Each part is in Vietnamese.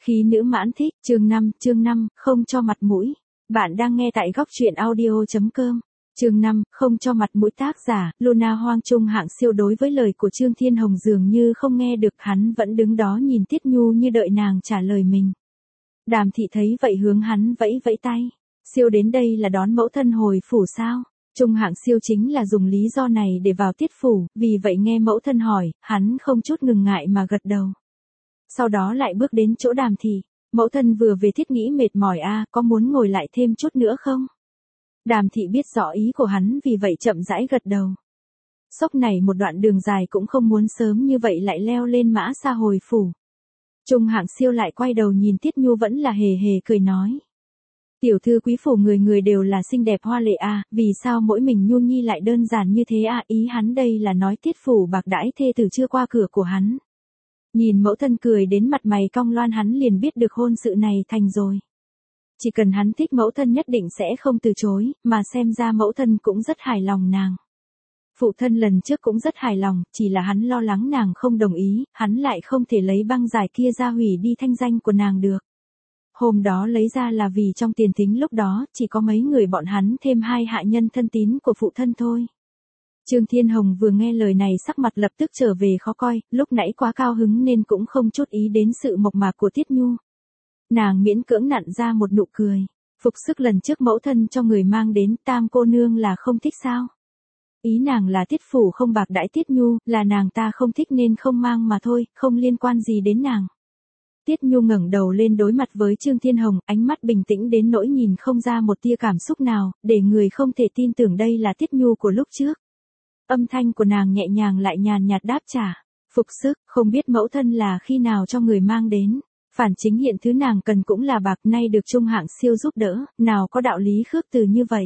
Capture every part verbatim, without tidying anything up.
Khí nữ mãn thích, chương năm, chương năm, không cho mặt mũi. Bạn đang nghe tại góc truyện audio chấm com. Chương năm, không cho mặt mũi tác giả, Luna Hoang Trung hạng siêu. Đối với lời của Trương Thiên Hồng dường như không nghe được, hắn vẫn đứng đó nhìn Tiết Nhu như đợi nàng trả lời mình. Đàm thị thấy vậy hướng hắn vẫy vẫy tay. Siêu đến đây là đón mẫu thân hồi phủ sao? Trung hạng siêu chính là dùng lý do này để vào Tiết phủ, vì vậy nghe mẫu thân hỏi, hắn không chút ngừng ngại mà gật đầu. Sau đó lại bước đến chỗ Đàm thị. Mẫu thân vừa về Thiết nghĩ mệt mỏi a, à, có muốn ngồi lại thêm chút nữa không? Đàm thị biết rõ ý của hắn, vì vậy chậm rãi gật đầu. Sốc này một đoạn đường dài cũng không muốn sớm như vậy lại leo lên mã xa hồi phủ. Trung hạng siêu lại quay đầu nhìn Tiết Nhu vẫn là hề hề cười nói. Tiểu thư quý phủ người người đều là xinh đẹp hoa lệ à, vì sao mỗi mình Nhu Nhi lại đơn giản như thế à? Ý hắn đây là nói Tiết phủ bạc đãi thê tử chưa qua cửa của hắn. Nhìn mẫu thân cười đến mặt mày cong loan, hắn liền biết được hôn sự này thành rồi. Chỉ cần hắn thích mẫu thân nhất định sẽ không từ chối, mà xem ra mẫu thân cũng rất hài lòng nàng. Phụ thân lần trước cũng rất hài lòng, chỉ là hắn lo lắng nàng không đồng ý, hắn lại không thể lấy băng giải kia ra hủy đi thanh danh của nàng được. Hôm đó lấy ra là vì trong tiền thính lúc đó chỉ có mấy người bọn hắn thêm hai hạ nhân thân tín của phụ thân thôi. Trương Thiên Hồng vừa nghe lời này sắc mặt lập tức trở về khó coi, lúc nãy quá cao hứng nên cũng không chút ý đến sự mộc mạc của Tiết Nhu. Nàng miễn cưỡng nặn ra một nụ cười. Phục sức lần trước mẫu thân cho người mang đến, Tam cô nương là không thích sao? Ý nàng là Tiết phủ không bạc đãi Tiết Nhu, là nàng ta không thích nên không mang mà thôi, không liên quan gì đến nàng. Tiết Nhu ngẩng đầu lên đối mặt với Trương Thiên Hồng, ánh mắt bình tĩnh đến nỗi nhìn không ra một tia cảm xúc nào, để người không thể tin tưởng đây là Tiết Nhu của lúc trước. Âm thanh của nàng nhẹ nhàng lại nhàn nhạt đáp trả. Phục sức, không biết mẫu thân là khi nào cho người mang đến. Phản chính hiện thứ nàng cần cũng là bạc, nay được Trung hạng siêu giúp đỡ, nào có đạo lý khước từ như vậy.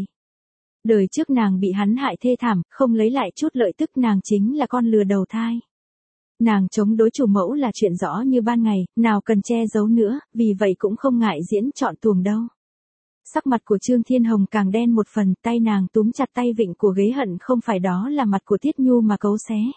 Đời trước nàng bị hắn hại thê thảm, không lấy lại chút lợi tức, nàng chính là con lừa đầu thai. Nàng chống đối chủ mẫu là chuyện rõ như ban ngày, nào cần che giấu nữa, vì vậy cũng không ngại diễn trọn tuồng đâu. Sắc mặt của Trương Thiên Hồng càng đen một phần, tay nàng túm chặt tay vịn của ghế hận không phải đó là mặt của Tiết Nhu mà cấu xé.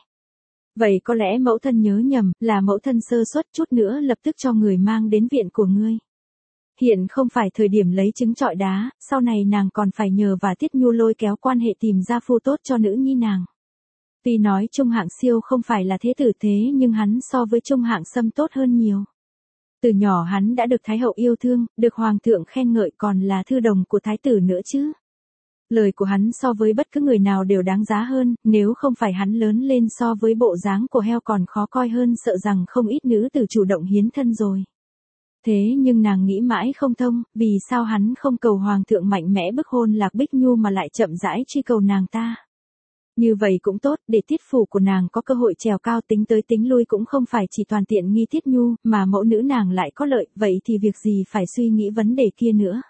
Vậy có lẽ mẫu thân nhớ nhầm, là mẫu thân sơ suất, chút nữa lập tức cho người mang đến viện của ngươi. Hiện không phải thời điểm lấy trứng trọi đá, sau này nàng còn phải nhờ và Tiết Nhu lôi kéo quan hệ tìm ra phu tốt cho nữ nhi nàng. Tuy nói Trung hạng siêu không phải là thế tử thế nhưng hắn so với Trung hạng sâm tốt hơn nhiều. Từ nhỏ hắn đã được Thái hậu yêu thương, được Hoàng thượng khen ngợi, còn là thư đồng của Thái tử nữa chứ. Lời của hắn so với bất cứ người nào đều đáng giá hơn, nếu không phải hắn lớn lên so với bộ dáng của heo còn khó coi hơn, sợ rằng không ít nữ tử chủ động hiến thân rồi. Thế nhưng nàng nghĩ mãi không thông, vì sao hắn không cầu Hoàng thượng mạnh mẽ bức hôn Lạc Bích Nhu mà lại chậm rãi truy cầu nàng ta. Như vậy cũng tốt, để Tiết phủ của nàng có cơ hội trèo cao, tính tới tính lui cũng không phải chỉ toàn tiện nghi Tiết Nhu, mà mẫu nữ nàng lại có lợi, vậy thì việc gì phải suy nghĩ vấn đề kia nữa.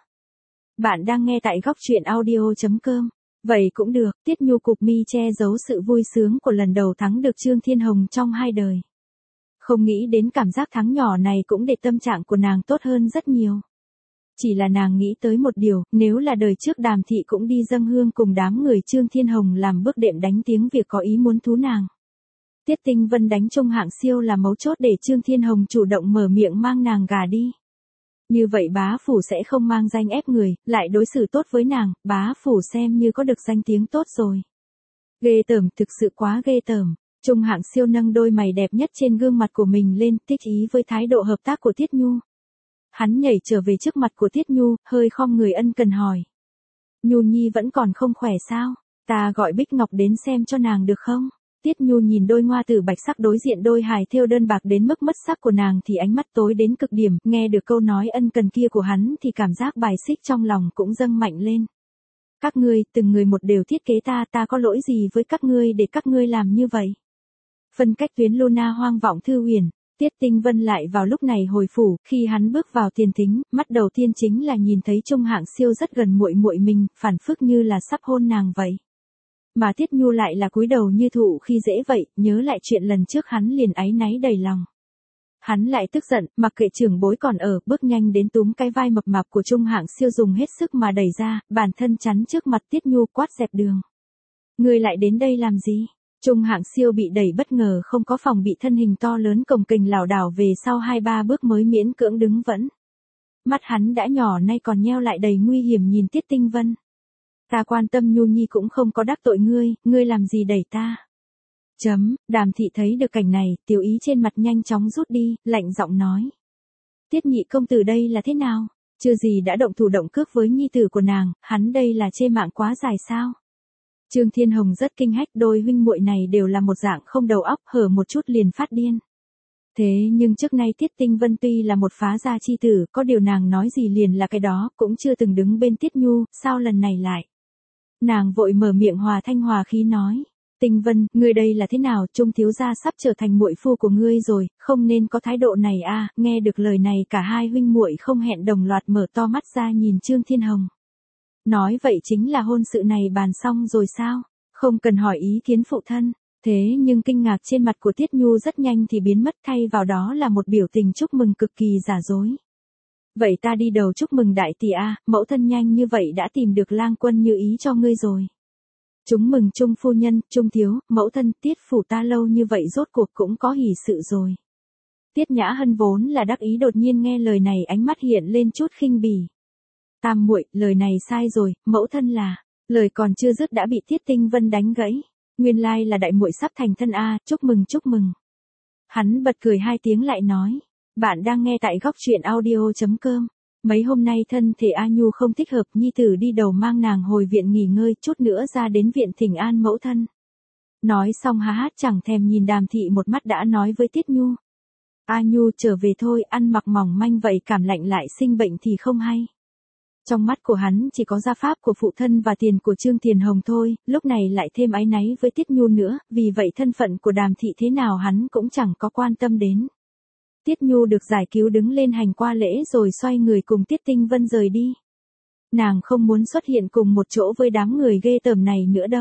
Bạn đang nghe tại góc truyện audio chấm com. Vậy cũng được, Tiết Nhu cụp mi che giấu sự vui sướng của lần đầu thắng được Trương Thiên Hồng trong hai đời. Không nghĩ đến cảm giác thắng nhỏ này cũng để tâm trạng của nàng tốt hơn rất nhiều. Chỉ là nàng nghĩ tới một điều, nếu là đời trước Đàm thị cũng đi dâng hương cùng đám người Trương Thiên Hồng làm bước đệm đánh tiếng việc có ý muốn thú nàng. Tiết Tinh Vân đánh Trung hạng siêu là mấu chốt để Trương Thiên Hồng chủ động mở miệng mang nàng gả đi. Như vậy bá phủ sẽ không mang danh ép người, lại đối xử tốt với nàng, bá phủ xem như có được danh tiếng tốt rồi. Ghê tởm, thực sự quá ghê tởm. Trung hạng siêu nâng đôi mày đẹp nhất trên gương mặt của mình lên, thích ý với thái độ hợp tác của Tiết Nhu. Hắn nhảy trở về trước mặt của Tiết Nhu, hơi khom người ân cần hỏi. Nhu Nhi vẫn còn không khỏe sao? Ta gọi Bích Ngọc đến xem cho nàng được không? Tiết Nhu nhìn đôi ngoa tử bạch sắc đối diện đôi hài thêu đơn bạc đến mức mất sắc của nàng thì ánh mắt tối đến cực điểm, nghe được câu nói ân cần kia của hắn thì cảm giác bài xích trong lòng cũng dâng mạnh lên. Các ngươi, từng người một đều thiết kế ta, ta có lỗi gì với các ngươi để các ngươi làm như vậy? Phân cách tuyến Luna Hoang vọng thư huyền. Tiết Tinh Vân lại vào lúc này hồi phủ, khi hắn bước vào tiền thính, mắt đầu tiên chính là nhìn thấy Trung hạng siêu rất gần muội muội mình, phản phức như là sắp hôn nàng vậy. Mà Tiết Nhu lại là cúi đầu như thụ khi dễ vậy, nhớ lại chuyện lần trước hắn liền áy náy đầy lòng. Hắn lại tức giận, mặc kệ trưởng bối còn ở, bước nhanh đến túm cái vai mập mạp của Trung hạng siêu dùng hết sức mà đẩy ra, bản thân chắn trước mặt Tiết Nhu quát dẹp đường. Ngươi lại đến đây làm gì? Trung hạng siêu bị đẩy bất ngờ không có phòng bị, thân hình to lớn cồng kềnh lảo đảo về sau hai ba bước mới miễn cưỡng đứng vững. Mắt hắn đã nhỏ nay còn nheo lại đầy nguy hiểm nhìn Tiết Tinh Vân. Ta quan tâm Nhu Nhi cũng không có đắc tội ngươi, ngươi làm gì đẩy ta? Chấm, Đàm thị thấy được cảnh này, tiểu ý trên mặt nhanh chóng rút đi, lạnh giọng nói. Tiết nhị công tử đây là thế nào? Chưa gì đã động thủ động cước với nhi tử của nàng, hắn đây là chê mạng quá dài sao? Trương Thiên Hồng rất kinh hách, đôi huynh muội này đều là một dạng không đầu óc, hở một chút liền phát điên. Thế nhưng trước nay Tiết Tinh Vân tuy là một phá gia chi tử, có điều nàng nói gì liền là cái đó, cũng chưa từng đứng bên Tiết Nhu, sao lần này lại? Nàng vội mở miệng hòa thanh hòa khí nói. Tinh Vân, ngươi đây là thế nào? Trung thiếu gia sắp trở thành muội phu của ngươi rồi, không nên có thái độ này a. Nghe được lời này cả hai huynh muội không hẹn đồng loạt mở to mắt ra nhìn Trương Thiên Hồng. Nói vậy chính là hôn sự này bàn xong rồi sao? Không cần hỏi ý kiến phụ thân. Thế nhưng kinh ngạc trên mặt của Tiết Nhu rất nhanh thì biến mất, thay vào đó là một biểu tình chúc mừng cực kỳ giả dối. Vậy ta đi đầu chúc mừng đại tỷ a, mẫu thân nhanh như vậy đã tìm được lang quân như ý cho ngươi rồi. Chúng mừng Trung phu nhân, Trung thiếu, mẫu thân, Tiết phủ ta lâu như vậy rốt cuộc cũng có hỷ sự rồi. Tiết Nhã Hân vốn là đắc ý, đột nhiên nghe lời này ánh mắt hiện lên chút khinh bỉ. Tam muội, lời này sai rồi, mẫu thân là, lời còn chưa dứt đã bị Tiết Tinh Vân đánh gãy. Nguyên lai là đại muội sắp thành thân a, chúc mừng chúc mừng. Hắn bật cười hai tiếng lại nói, bạn đang nghe tại góc truyện audio chấm com. Mấy hôm nay thân thể A Nhu không thích hợp, nhi tử đi đầu mang nàng hồi viện nghỉ ngơi, chút nữa ra đến viện thỉnh an mẫu thân. Nói xong há hát chẳng thèm nhìn Đàm thị một mắt đã nói với Tiết Nhu. A Nhu trở về thôi, ăn mặc mỏng manh vậy cảm lạnh lại sinh bệnh thì không hay. Trong mắt của hắn chỉ có gia pháp của phụ thân và tiền của Trương Tiền Hồng thôi, lúc này lại thêm áy náy với Tiết Nhu nữa, vì vậy thân phận của Đàm thị thế nào hắn cũng chẳng có quan tâm đến. Tiết Nhu được giải cứu đứng lên hành qua lễ rồi xoay người cùng Tiết Tinh Vân rời đi. Nàng không muốn xuất hiện cùng một chỗ với đám người ghê tởm này nữa đâu.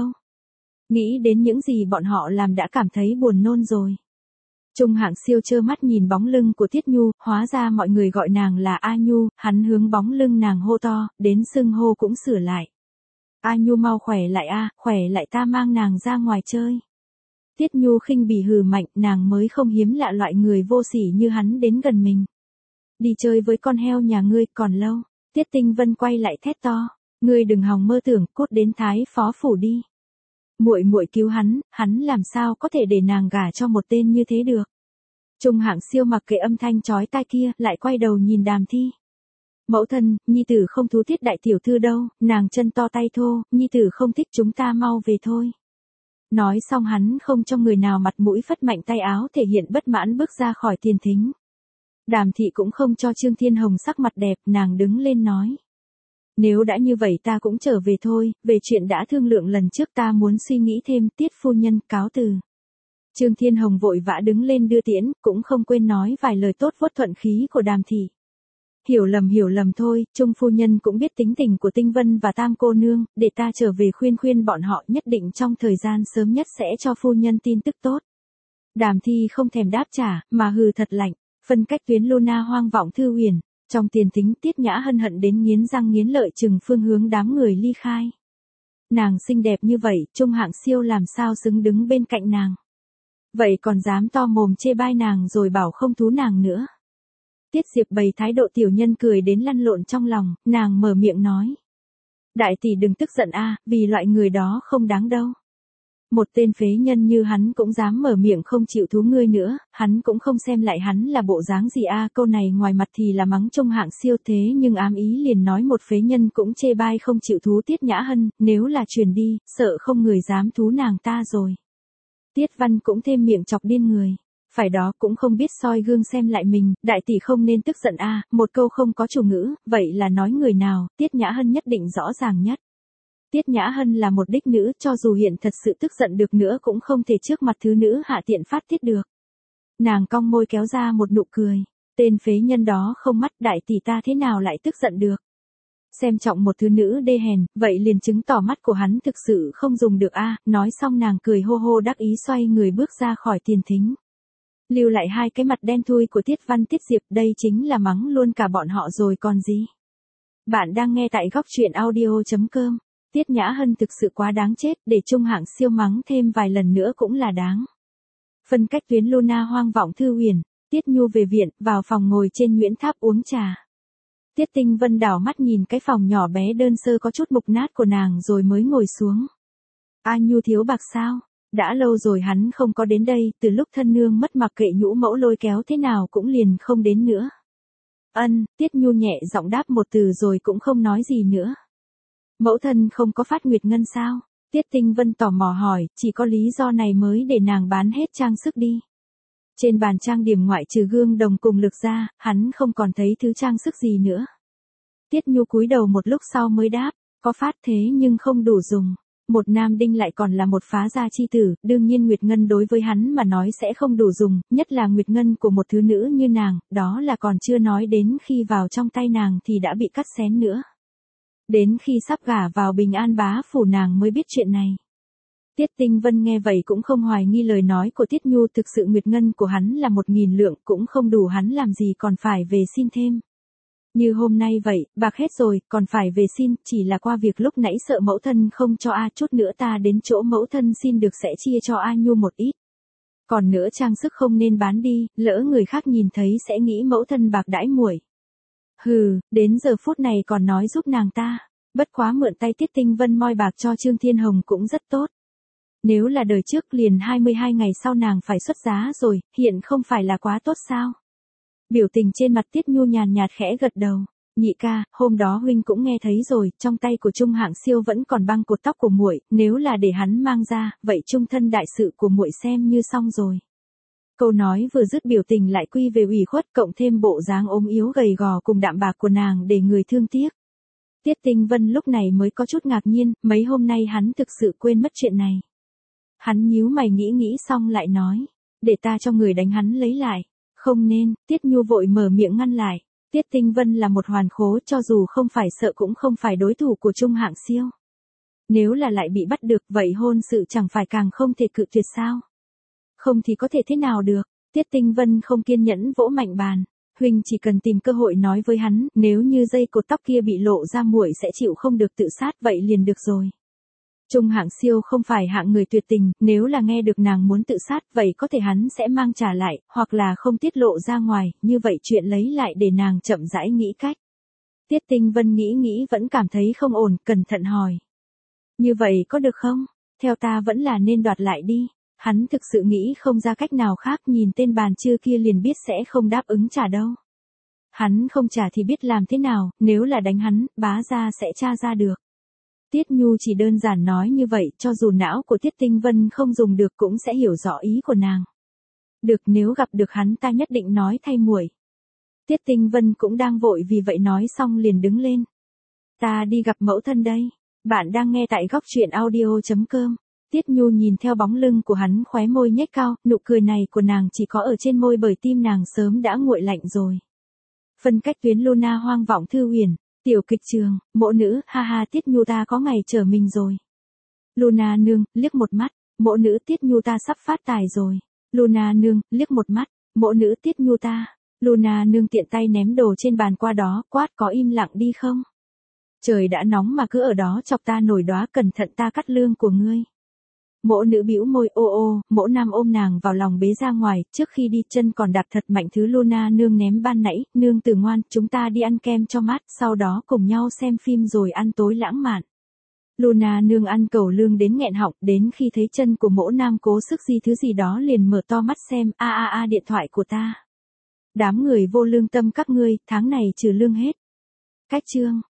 Nghĩ đến những gì bọn họ làm đã cảm thấy buồn nôn rồi. Trung hạng siêu trơ mắt nhìn bóng lưng của Tiết Nhu, hóa ra mọi người gọi nàng là A Nhu, hắn hướng bóng lưng nàng hô to, đến xưng hô cũng sửa lại. A Nhu mau khỏe lại a, khỏe lại ta mang nàng ra ngoài chơi. Tiết Nhu khinh bỉ hừ mạnh, nàng mới không hiếm lạ loại người vô sỉ như hắn đến gần mình. Đi chơi với con heo nhà ngươi còn lâu. Tiết Tinh Vân quay lại thét to, ngươi đừng hòng mơ tưởng, cút đến Thái Phó phủ đi. Muội muội cứu hắn, hắn làm sao có thể để nàng gả cho một tên như thế được. Trung hạng siêu mặc kệ âm thanh chói tai kia, lại quay đầu nhìn Đàm Thi. Mẫu thân, nhi tử không thú Tiết đại tiểu thư đâu, nàng chân to tay thô, nhi tử không thích, chúng ta mau về thôi. Nói xong hắn không cho người nào mặt mũi, phất mạnh tay áo thể hiện bất mãn bước ra khỏi tiền thính. Đàm thị cũng không cho Trương Thiên Hồng sắc mặt đẹp, nàng đứng lên nói. Nếu đã như vậy ta cũng trở về thôi, về chuyện đã thương lượng lần trước ta muốn suy nghĩ thêm, Tiết phu nhân cáo từ. Trương Thiên Hồng vội vã đứng lên đưa tiễn, cũng không quên nói vài lời tốt vuốt thuận khí của Đàm thị. Hiểu lầm hiểu lầm thôi, Trung phu nhân cũng biết tính tình của Tinh Vân và Tam cô nương, để ta trở về khuyên khuyên bọn họ, nhất định trong thời gian sớm nhất sẽ cho phu nhân tin tức tốt. Đàm Thi không thèm đáp trả, mà hừ thật lạnh, phân cách tuyến Luna hoang vọng thư huyền. Trong tiền thính Tiết Nhã Hân hận đến nghiến răng nghiến lợi chừng phương hướng đám người ly khai. Nàng xinh đẹp như vậy, Trung hạng siêu làm sao xứng đứng bên cạnh nàng. Vậy còn dám to mồm chê bai nàng rồi bảo không thú nàng nữa. Tiết Diệp bày thái độ tiểu nhân cười đến lăn lộn trong lòng, nàng mở miệng nói. Đại tỷ đừng tức giận a, vì loại người đó không đáng đâu. Một tên phế nhân như hắn cũng dám mở miệng không chịu thú ngươi nữa, hắn cũng không xem lại hắn là bộ dáng gì a. Câu này ngoài mặt thì là mắng Trung hạng siêu, thế nhưng ám ý liền nói một phế nhân cũng chê bai không chịu thú Tiết Nhã Hân, nếu là truyền đi, sợ không người dám thú nàng ta rồi. Tiết Văn cũng thêm miệng chọc điên người. Phải đó, cũng không biết soi gương xem lại mình, đại tỷ không nên tức giận a, một câu không có chủ ngữ, vậy là nói người nào, Tiết Nhã Hân nhất định rõ ràng nhất. Tiết Nhã Hân là một đích nữ, cho dù hiện thật sự tức giận được nữa cũng không thể trước mặt thứ nữ hạ tiện phát tiết được. Nàng cong môi kéo ra một nụ cười, tên phế nhân đó không mắt, đại tỷ ta thế nào lại tức giận được. Xem trọng một thứ nữ đê hèn, vậy liền chứng tỏ mắt của hắn thực sự không dùng được a. Nói xong nàng cười hô hô đắc ý xoay người bước ra khỏi tiền thính. Lưu lại hai cái mặt đen thui của Tiết Văn Tiết Diệp, đây chính là mắng luôn cả bọn họ rồi còn gì. Bạn đang nghe tại góc truyện audio chấm com. Tiết Nhã Hân thực sự quá đáng chết, để Trung Hạng Siêu mắng thêm vài lần nữa cũng là đáng. Phân cách tuyến Luna Hoang Vọng Thư Huyền, Tiết Nhu về viện, vào phòng ngồi trên Nguyễn Tháp uống trà. Tiết Tinh Vân đảo mắt nhìn cái phòng nhỏ bé đơn sơ có chút mục nát của nàng rồi mới ngồi xuống. A Nhu thiếu bạc sao? Đã lâu rồi hắn không có đến đây, từ lúc thân nương mất mặc kệ nhũ mẫu lôi kéo thế nào cũng liền không đến nữa. Ân, Tiết Nhu nhẹ giọng đáp một từ rồi cũng không nói gì nữa. Mẫu thân không có phát nguyệt ngân sao? Tiết Tinh Vân tò mò hỏi, chỉ có lý do này mới để nàng bán hết trang sức đi. Trên bàn trang điểm ngoại trừ gương đồng cùng lực ra, hắn không còn thấy thứ trang sức gì nữa. Tiết Nhu cúi đầu một lúc sau mới đáp, có phát thế nhưng không đủ dùng. Một nam đinh lại còn là một phá gia chi tử, đương nhiên nguyệt ngân đối với hắn mà nói sẽ không đủ dùng, nhất là nguyệt ngân của một thứ nữ như nàng, đó là còn chưa nói đến khi vào trong tay nàng thì đã bị cắt xén nữa. Đến khi sắp gả vào Bình An bá phủ nàng mới biết chuyện này. Tiết Tinh Vân nghe vậy cũng không hoài nghi lời nói của Tiết Nhu, thực sự nguyệt ngân của hắn là một nghìn lượng cũng không đủ hắn làm gì còn phải về xin thêm. Như hôm nay vậy, bạc hết rồi, còn phải về xin, chỉ là qua việc lúc nãy sợ mẫu thân không cho A, chút nữa ta đến chỗ mẫu thân xin được sẽ chia cho A Nhu một ít. Còn nữa trang sức không nên bán đi, lỡ người khác nhìn thấy sẽ nghĩ mẫu thân bạc đãi muội. Hừ, đến giờ phút này còn nói giúp nàng ta, bất quá mượn tay Tiết Tinh Vân moi bạc cho Trương Thiên Hồng cũng rất tốt. Nếu là đời trước liền hai mươi hai ngày sau nàng phải xuất giá rồi, hiện không phải là quá tốt sao? Biểu tình trên mặt Tiết Nhu nhàn nhạt khẽ gật đầu. Nhị ca, hôm đó huynh cũng nghe thấy rồi, trong tay của Trung Hạng Siêu vẫn còn băng cột tóc của muội, nếu là để hắn mang ra, vậy trung thân đại sự của muội xem như xong rồi. Câu nói vừa dứt biểu tình lại quy về ủy khuất, cộng thêm bộ dáng ốm yếu gầy gò cùng đạm bạc của nàng để người thương tiếc. Tiết Tinh Vân lúc này mới có chút ngạc nhiên, mấy hôm nay hắn thực sự quên mất chuyện này. Hắn nhíu mày nghĩ nghĩ xong lại nói, để ta cho người đánh hắn lấy lại. Không nên, Tiết Nhu vội mở miệng ngăn lại. Tiết Tinh Vân là một hoàn khố, cho dù không phải sợ cũng không phải đối thủ của Trung Hạng Siêu. Nếu là lại bị bắt được vậy hôn sự chẳng phải càng không thể cự tuyệt sao? Không thì có thể thế nào được? Tiết Tinh Vân không kiên nhẫn vỗ mạnh bàn. Huynh chỉ cần tìm cơ hội nói với hắn, nếu như dây cột tóc kia bị lộ ra muội sẽ chịu không được tự sát vậy liền được rồi. Trung Hạng Siêu không phải hạng người tuyệt tình, nếu là nghe được nàng muốn tự sát vậy có thể hắn sẽ mang trả lại, hoặc là không tiết lộ ra ngoài, như vậy chuyện lấy lại để nàng chậm rãi nghĩ cách. Tiết Tinh Vân nghĩ nghĩ vẫn cảm thấy không ổn, cẩn thận hỏi. Như vậy có được không? Theo ta vẫn là nên đoạt lại đi. Hắn thực sự nghĩ không ra cách nào khác, nhìn tên bàn chưa kia liền biết sẽ không đáp ứng trả đâu. Hắn không trả thì biết làm thế nào, nếu là đánh hắn, bá gia sẽ tra ra được. Tiết Nhu chỉ đơn giản nói như vậy, cho dù não của Tiết Tinh Vân không dùng được cũng sẽ hiểu rõ ý của nàng. Được, nếu gặp được hắn ta nhất định nói thay muội. Tiết Tinh Vân cũng đang vội vì vậy nói xong liền đứng lên. Ta đi gặp mẫu thân đây. Bạn đang nghe tại góc truyện audio chấm com. Tiết Nhu nhìn theo bóng lưng của hắn khóe môi nhếch cao, nụ cười này của nàng chỉ có ở trên môi bởi tim nàng sớm đã nguội lạnh rồi. Phân cách tuyến Luna Hoang Vọng Thư Huyền. Tiểu kịch trường, mộ nữ, ha ha Tiết Nhu ta có ngày trở mình rồi. Luna nương, liếc một mắt, mộ nữ Tiết Nhu ta sắp phát tài rồi. Luna nương, liếc một mắt, mộ nữ Tiết Nhu ta. Luna nương tiện tay ném đồ trên bàn qua đó, quát có im lặng đi không? Trời đã nóng mà cứ ở đó chọc ta nổi đóa, cẩn thận ta cắt lương của ngươi. Mộ nữ bĩu môi ô ô, mộ nam ôm nàng vào lòng bế ra ngoài, trước khi đi chân còn đạp thật mạnh thứ Luna nương ném ban nãy, nương tử ngoan, chúng ta đi ăn kem cho mát, sau đó cùng nhau xem phim rồi ăn tối lãng mạn. Luna nương ăn cầu lương đến nghẹn họng, đến khi thấy chân của mỗ nam cố sức gì thứ gì đó liền mở to mắt xem, a a a điện thoại của ta. Đám người vô lương tâm các ngươi, tháng này trừ lương hết. Cách chương.